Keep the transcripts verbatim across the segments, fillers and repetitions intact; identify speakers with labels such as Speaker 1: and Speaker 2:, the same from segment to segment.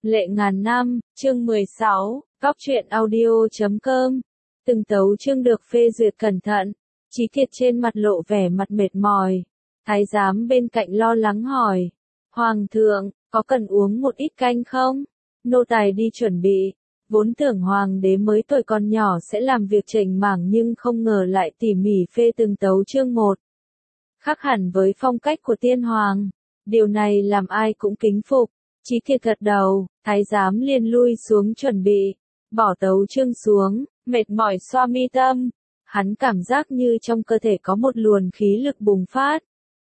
Speaker 1: Lệ ngàn năm, chương mười sáu, góc truyện audio chấm com. Từng tấu chương được phê duyệt cẩn thận. Chí Kiệt trên mặt lộ vẻ mặt mệt mỏi. Thái giám bên cạnh lo lắng hỏi. Hoàng thượng, có cần uống một ít canh không? Nô tài đi chuẩn bị. Vốn tưởng hoàng đế mới tuổi còn nhỏ sẽ làm việc chểnh mảng nhưng không ngờ lại tỉ mỉ phê từng tấu chương một. Khác hẳn với phong cách của tiên hoàng. Điều này làm ai cũng kính phục. Chí Kiệt gật đầu, thái giám liền lui xuống chuẩn bị, bỏ tấu chương xuống, mệt mỏi xoa mi tâm. Hắn cảm giác như trong cơ thể có một luồng khí lực bùng phát.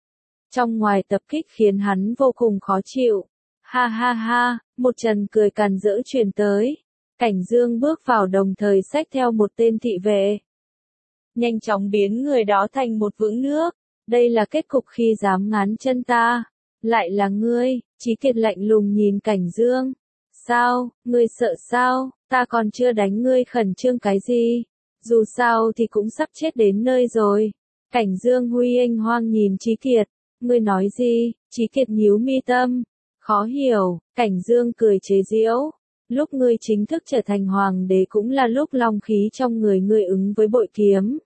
Speaker 1: Trong ngoài tập kích khiến hắn vô cùng khó chịu. Ha ha ha, một trần cười càn rỡ truyền tới. Cảnh Dương bước vào đồng thời xách theo một tên thị vệ. Nhanh chóng biến người đó thành một vũng nước. Đây là kết cục khi dám ngán chân ta. Lại là ngươi, Chí Kiệt lạnh lùng nhìn Cảnh Dương. Sao, ngươi sợ sao, ta còn chưa đánh ngươi khẩn trương cái gì. Dù sao thì cũng sắp chết đến nơi rồi. Cảnh Dương huy anh hoang nhìn Chí Kiệt. Ngươi nói gì? Chí Kiệt nhíu mi tâm. Khó hiểu, Cảnh Dương cười chế giễu. Lúc ngươi chính thức trở thành hoàng đế cũng là lúc long khí trong người ngươi ứng với bội kiếm.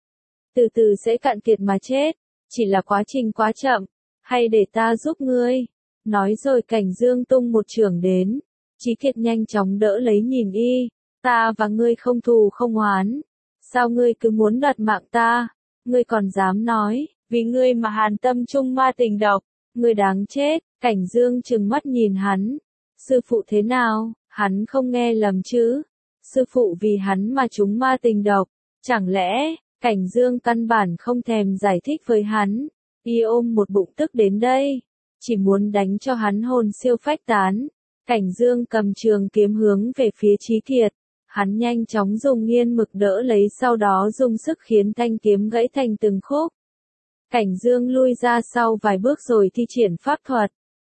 Speaker 1: Từ từ sẽ cạn kiệt mà chết. Chỉ là quá trình quá chậm. Hay để ta giúp ngươi. Nói rồi Cảnh Dương tung một chưởng đến. Chí Kiệt nhanh chóng đỡ lấy nhìn y. Ta và ngươi không thù không oán. Sao ngươi cứ muốn đoạt mạng ta? Ngươi còn dám nói, vì ngươi mà hàn tâm trung ma tình độc. Ngươi đáng chết. Cảnh Dương trừng mắt nhìn hắn. Sư phụ thế nào? Hắn không nghe lầm chứ? Sư phụ vì hắn mà trúng ma tình độc. Chẳng lẽ, Cảnh Dương căn bản không thèm giải thích với hắn. Y ôm một bụng tức đến đây. Chỉ muốn đánh cho hắn hồn siêu phách tán. Cảnh Dương cầm trường kiếm hướng về phía Chí Kiệt. Hắn nhanh chóng dùng nghiên mực đỡ lấy sau đó dùng sức khiến thanh kiếm gãy thành từng khúc. Cảnh Dương lui ra sau vài bước rồi thi triển pháp thuật.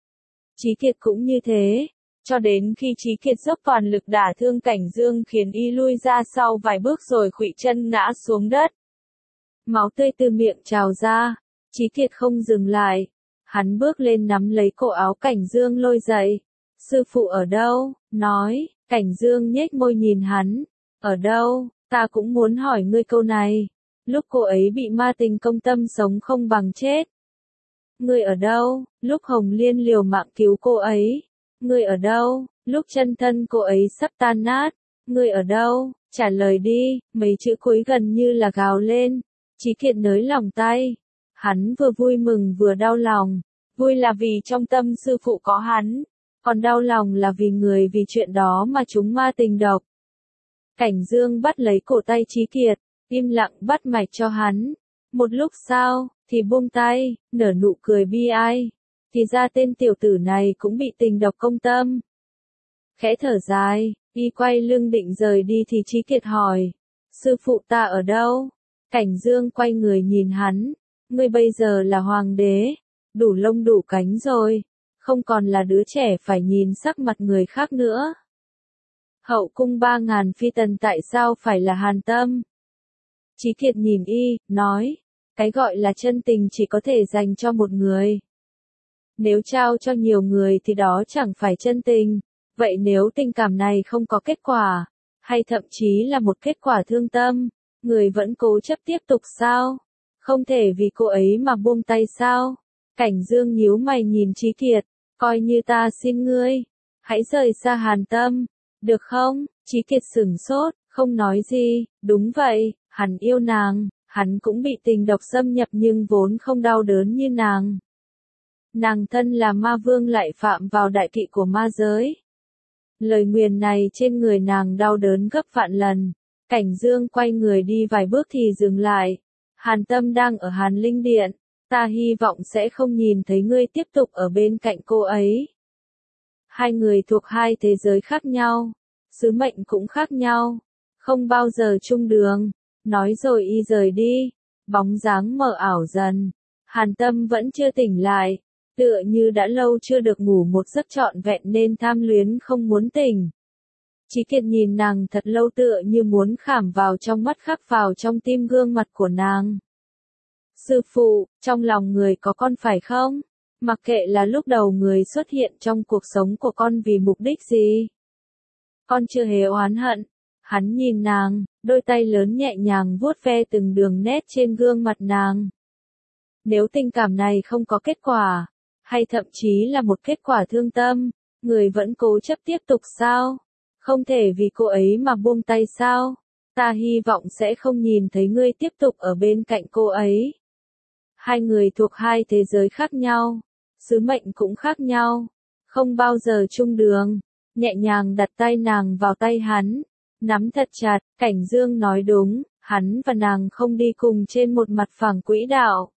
Speaker 1: Chí Kiệt cũng như thế. Cho đến khi Chí Kiệt dốc toàn lực đả thương Cảnh Dương khiến y lui ra sau vài bước rồi khuỵu chân ngã xuống đất. Máu tươi từ miệng trào ra. Chí Kiệt không dừng lại. Hắn bước lên nắm lấy cổ áo Cảnh Dương lôi dậy. Sư phụ ở đâu? Nói. Cảnh Dương nhếch môi nhìn hắn. Ở đâu? Ta cũng muốn hỏi ngươi câu này. Lúc cô ấy bị ma tình công tâm sống không bằng chết. Ngươi ở đâu? Lúc Hồng Liên liều mạng cứu cô ấy. Ngươi ở đâu? Lúc chân thân cô ấy sắp tan nát. Ngươi ở đâu? Trả lời đi. Mấy chữ cuối gần như là gào lên. Chí Kiệt nới lòng tay. Hắn vừa vui mừng vừa đau lòng. Vui là vì trong tâm sư phụ có hắn. Còn đau lòng là vì người vì chuyện đó mà chúng ma tình độc. Cảnh Dương bắt lấy cổ tay Chí Kiệt. Im lặng bắt mạch cho hắn. Một lúc sau, thì buông tay, nở nụ cười bi ai. Thì ra tên tiểu tử này cũng bị tình độc công tâm. Khẽ thở dài, y quay lưng định rời đi thì Chí Kiệt hỏi. Sư phụ ta ở đâu? Cảnh Dương quay người nhìn hắn. Ngươi bây giờ là hoàng đế. Đủ lông đủ cánh rồi. Không còn là đứa trẻ phải nhìn sắc mặt người khác nữa. Hậu cung ba ngàn phi tần tại sao phải là Hàn Tâm? Chí Kiệt nhìn y, nói. Cái gọi là chân tình chỉ có thể dành cho một người. Nếu trao cho nhiều người thì đó chẳng phải chân tình. Vậy nếu tình cảm này không có kết quả, hay thậm chí là một kết quả thương tâm, người vẫn cố chấp tiếp tục sao? Không thể vì cô ấy mà buông tay sao? Cảnh Dương nhíu mày nhìn Chí Kiệt. Coi như ta xin ngươi. Hãy rời xa Hàn Tâm. Được không? Chí Kiệt sửng sốt, không nói gì. Đúng vậy, hắn yêu nàng. Hắn cũng bị tình độc xâm nhập nhưng vốn không đau đớn như nàng. Nàng thân là ma vương lại phạm vào đại kỵ của ma giới. Lời nguyền này trên người nàng đau đớn gấp vạn lần. Cảnh Dương quay người đi vài bước thì dừng lại. Hàn Tâm đang ở Hàn Linh Điện. Ta hy vọng sẽ không nhìn thấy ngươi tiếp tục ở bên cạnh cô ấy. Hai người thuộc hai thế giới khác nhau. Sứ mệnh cũng khác nhau. Không bao giờ chung đường. Nói rồi y rời đi. Bóng dáng mờ ảo dần. Hàn Tâm vẫn chưa tỉnh lại. Tựa như đã lâu chưa được ngủ một giấc trọn vẹn nên tham luyến không muốn tỉnh. Chí Kiệt nhìn nàng thật lâu tựa như muốn khảm vào trong mắt khắc vào trong tim gương mặt của nàng. Sư phụ, trong lòng người có con phải không? Mặc kệ là lúc đầu người xuất hiện trong cuộc sống của con vì mục đích gì. Con chưa hề oán hận. Hắn nhìn nàng, đôi tay lớn nhẹ nhàng vuốt ve từng đường nét trên gương mặt nàng. Nếu tình cảm này không có kết quả, hay thậm chí là một kết quả thương tâm, người vẫn cố chấp tiếp tục sao? Không thể vì cô ấy mà buông tay sao? Ta hy vọng sẽ không nhìn thấy ngươi tiếp tục ở bên cạnh cô ấy. Hai người thuộc hai thế giới khác nhau, sứ mệnh cũng khác nhau, không bao giờ chung đường. Nhẹ nhàng đặt tay nàng vào tay hắn, nắm thật chặt. Cảnh Dương nói đúng, hắn và nàng không đi cùng trên một mặt phẳng quỹ đạo.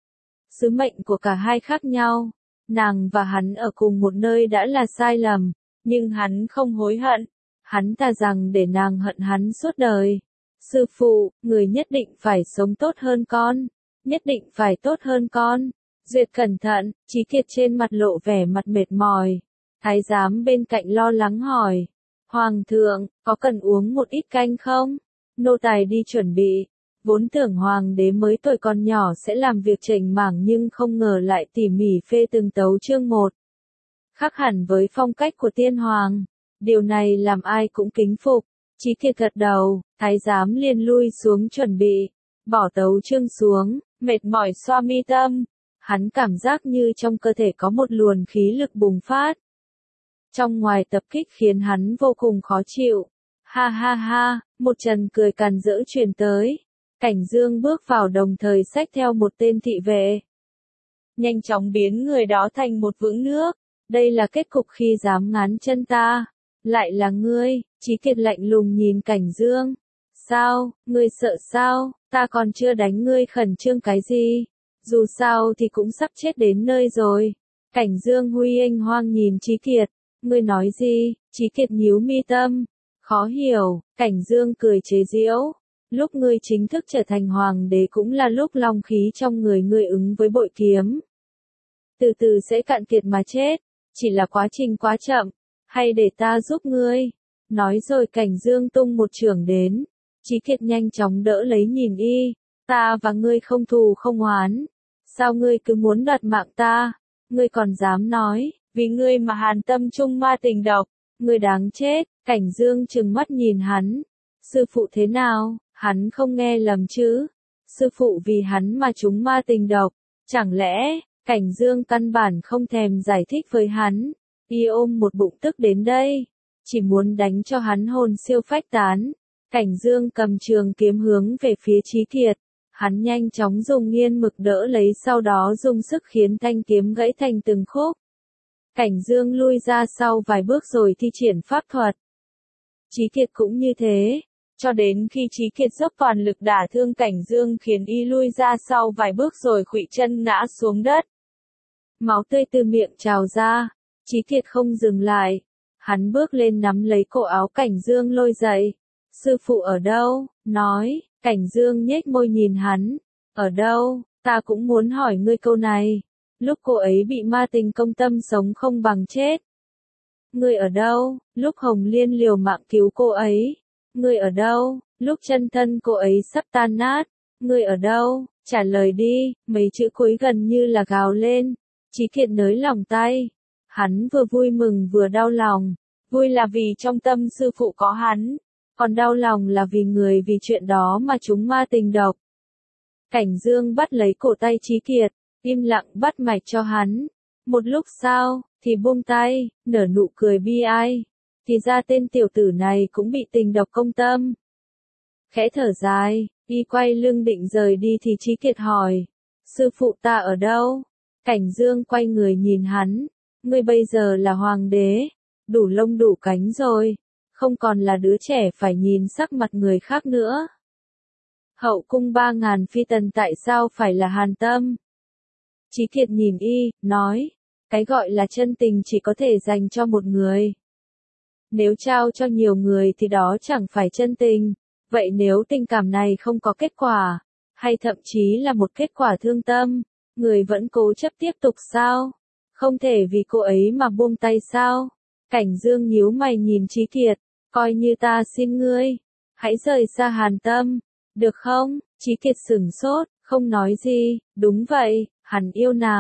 Speaker 1: Sứ mệnh của cả hai khác nhau, nàng và hắn ở cùng một nơi đã là sai lầm, nhưng hắn không hối hận, hắn thà rằng để nàng hận hắn suốt đời. Sư phụ, người nhất định phải sống tốt hơn con, nhất định phải tốt hơn con. Duyệt cẩn thận, Chí Kiệt trên mặt lộ vẻ mặt mệt mỏi. Thái giám bên cạnh lo lắng hỏi, Hoàng thượng, có cần uống một ít canh không? Nô tài đi chuẩn bị. Vốn tưởng hoàng đế mới tuổi còn nhỏ sẽ làm việc chảnh mảng nhưng không ngờ lại tỉ mỉ phê từng tấu chương một. Khác hẳn với phong cách của tiên hoàng. Điều này làm ai cũng kính phục. Chí Kiệt gật đầu, thái giám liền lui xuống chuẩn bị. Bỏ tấu chương xuống, mệt mỏi xoa mi tâm. Hắn cảm giác như trong cơ thể có một luồng khí lực bùng phát. Trong ngoài tập kích khiến hắn vô cùng khó chịu. Ha ha ha, một trần cười càn rỡ truyền tới. Cảnh Dương bước vào đồng thời xách theo một tên thị vệ. Nhanh chóng biến người đó thành một vũng nước. Đây là kết cục khi dám ngán chân ta. Lại là ngươi. Chí Kiệt lạnh lùng nhìn Cảnh Dương. Sao, ngươi sợ sao, ta còn chưa đánh ngươi khẩn trương cái gì. Dù sao thì cũng sắp chết đến nơi rồi. Cảnh Dương huy anh hoang nhìn Chí Kiệt. Ngươi nói gì? Chí Kiệt nhíu mi tâm. Khó hiểu. Cảnh Dương cười chế giễu. Lúc ngươi chính thức trở thành hoàng đế cũng là lúc long khí trong người ngươi ứng với bội kiếm. Từ từ sẽ cạn kiệt mà chết. Chỉ là quá trình quá chậm. Hay để ta giúp ngươi. Nói rồi Cảnh Dương tung một chưởng đến. Chí Kiệt nhanh chóng đỡ lấy nhìn y. Ta và ngươi không thù không oán. Sao ngươi cứ muốn đoạt mạng ta? Ngươi còn dám nói, vì ngươi mà hàn tâm trung ma tình độc. Ngươi đáng chết. Cảnh Dương trừng mắt nhìn hắn. Sư phụ thế nào? Hắn không nghe lầm chứ? Sư phụ vì hắn mà chúng ma tình độc. Chẳng lẽ, Cảnh Dương căn bản không thèm giải thích với hắn. Y ôm một bụng tức đến đây. Chỉ muốn đánh cho hắn hồn siêu phách tán. Cảnh Dương cầm trường kiếm hướng về phía Chí Kiệt. Hắn nhanh chóng dùng nghiên mực đỡ lấy sau đó dùng sức khiến thanh kiếm gãy thành từng khúc. Cảnh Dương lui ra sau vài bước rồi thi triển pháp thuật. Chí Kiệt cũng như thế. Cho đến khi Chí Kiệt dốc toàn lực đả thương Cảnh Dương khiến y lui ra sau vài bước rồi khuỵu chân ngã xuống đất. Máu tươi từ miệng trào ra. Chí Kiệt không dừng lại. Hắn bước lên nắm lấy cổ áo Cảnh Dương lôi dậy. Sư phụ ở đâu? Nói. Cảnh Dương nhếch môi nhìn hắn. Ở đâu? Ta cũng muốn hỏi ngươi câu này. Lúc cô ấy bị ma tình công tâm sống không bằng chết. Ngươi ở đâu? Lúc Hồng Liên liều mạng cứu cô ấy. Ngươi ở đâu? Lúc chân thân cô ấy sắp tan nát. Ngươi ở đâu? Trả lời đi. Mấy chữ cuối gần như là gào lên. Chí Kiệt nới lòng tay. Hắn vừa vui mừng vừa đau lòng. Vui là vì trong tâm sư phụ có hắn. Còn đau lòng là vì người vì chuyện đó mà chúng ma tình độc. Cảnh Dương bắt lấy cổ tay Chí Kiệt, im lặng bắt mạch cho hắn. Một lúc sau, thì buông tay, nở nụ cười bi ai. Thì ra tên tiểu tử này cũng bị tình độc công tâm. Khẽ thở dài, y quay lưng định rời đi thì Chí Kiệt hỏi. Sư phụ ta ở đâu? Cảnh Dương quay người nhìn hắn. Ngươi bây giờ là hoàng đế, đủ lông đủ cánh rồi. Không còn là đứa trẻ phải nhìn sắc mặt người khác nữa. Hậu cung ba ngàn phi tần tại sao phải là Hàn Tâm? Chí Kiệt nhìn y, nói, cái gọi là chân tình chỉ có thể dành cho một người. Nếu trao cho nhiều người thì đó chẳng phải chân tình. Vậy nếu tình cảm này không có kết quả, hay thậm chí là một kết quả thương tâm, người vẫn cố chấp tiếp tục sao? Không thể vì cô ấy mà buông tay sao? Cảnh Dương nhíu mày nhìn Chí Kiệt. Coi như ta xin ngươi, hãy rời xa Hàn Tâm, được không? Chí Kiệt sửng sốt, không nói gì. Đúng vậy, hắn yêu nàng,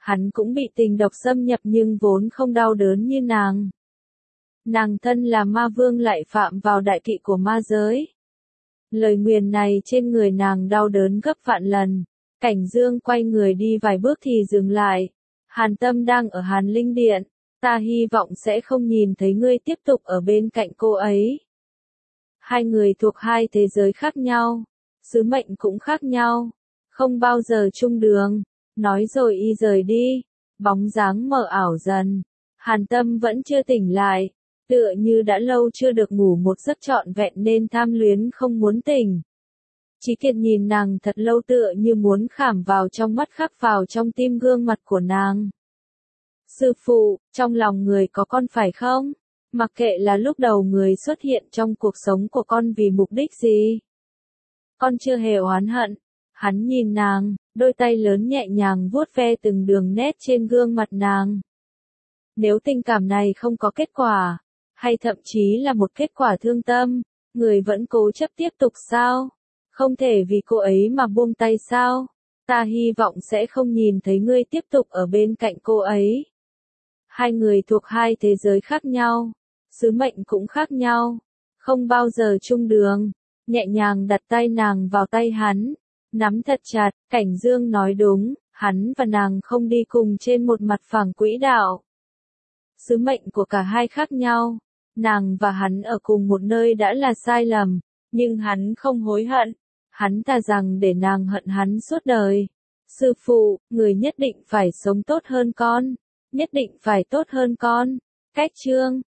Speaker 1: Hắn cũng bị tình độc xâm nhập nhưng vốn không đau đớn như nàng. Nàng thân là ma vương lại phạm vào đại kỵ của ma giới. Lời nguyền này trên người nàng đau đớn gấp vạn lần. Cảnh Dương quay người đi vài bước thì dừng lại. Hàn Tâm đang ở Hàn Linh Điện. Ta hy vọng sẽ không nhìn thấy ngươi tiếp tục ở bên cạnh cô ấy. Hai người thuộc hai thế giới khác nhau. Sứ mệnh cũng khác nhau. Không bao giờ chung đường. Nói rồi y rời đi. Bóng dáng mờ ảo dần. Hàn Tâm vẫn chưa tỉnh lại. Tựa như đã lâu chưa được ngủ một giấc trọn vẹn nên tham luyến không muốn tỉnh. Chí Kiệt nhìn nàng thật lâu tựa như muốn khảm vào trong mắt khắc vào trong tim gương mặt của nàng. Sư phụ, trong lòng người có con phải không? Mặc kệ là lúc đầu người xuất hiện trong cuộc sống của con vì mục đích gì. Con chưa hề oán hận. Hắn nhìn nàng, đôi tay lớn nhẹ nhàng vuốt ve từng đường nét trên gương mặt nàng. Nếu tình cảm này không có kết quả, hay thậm chí là một kết quả thương tâm, người vẫn cố chấp tiếp tục sao? Không thể vì cô ấy mà buông tay sao? Ta hy vọng sẽ không nhìn thấy ngươi tiếp tục ở bên cạnh cô ấy. Hai người thuộc hai thế giới khác nhau, sứ mệnh cũng khác nhau, không bao giờ chung đường. Nhẹ nhàng đặt tay nàng vào tay hắn, nắm thật chặt. Cảnh Dương nói đúng, hắn và nàng không đi cùng trên một mặt phẳng quỹ đạo. Sứ mệnh của cả hai khác nhau. Nàng và hắn ở cùng một nơi đã là sai lầm, nhưng hắn không hối hận. Hắn thà rằng để nàng hận hắn suốt đời. Sư phụ, người nhất định phải sống tốt hơn con. Nhất định phải tốt hơn con. Cách chương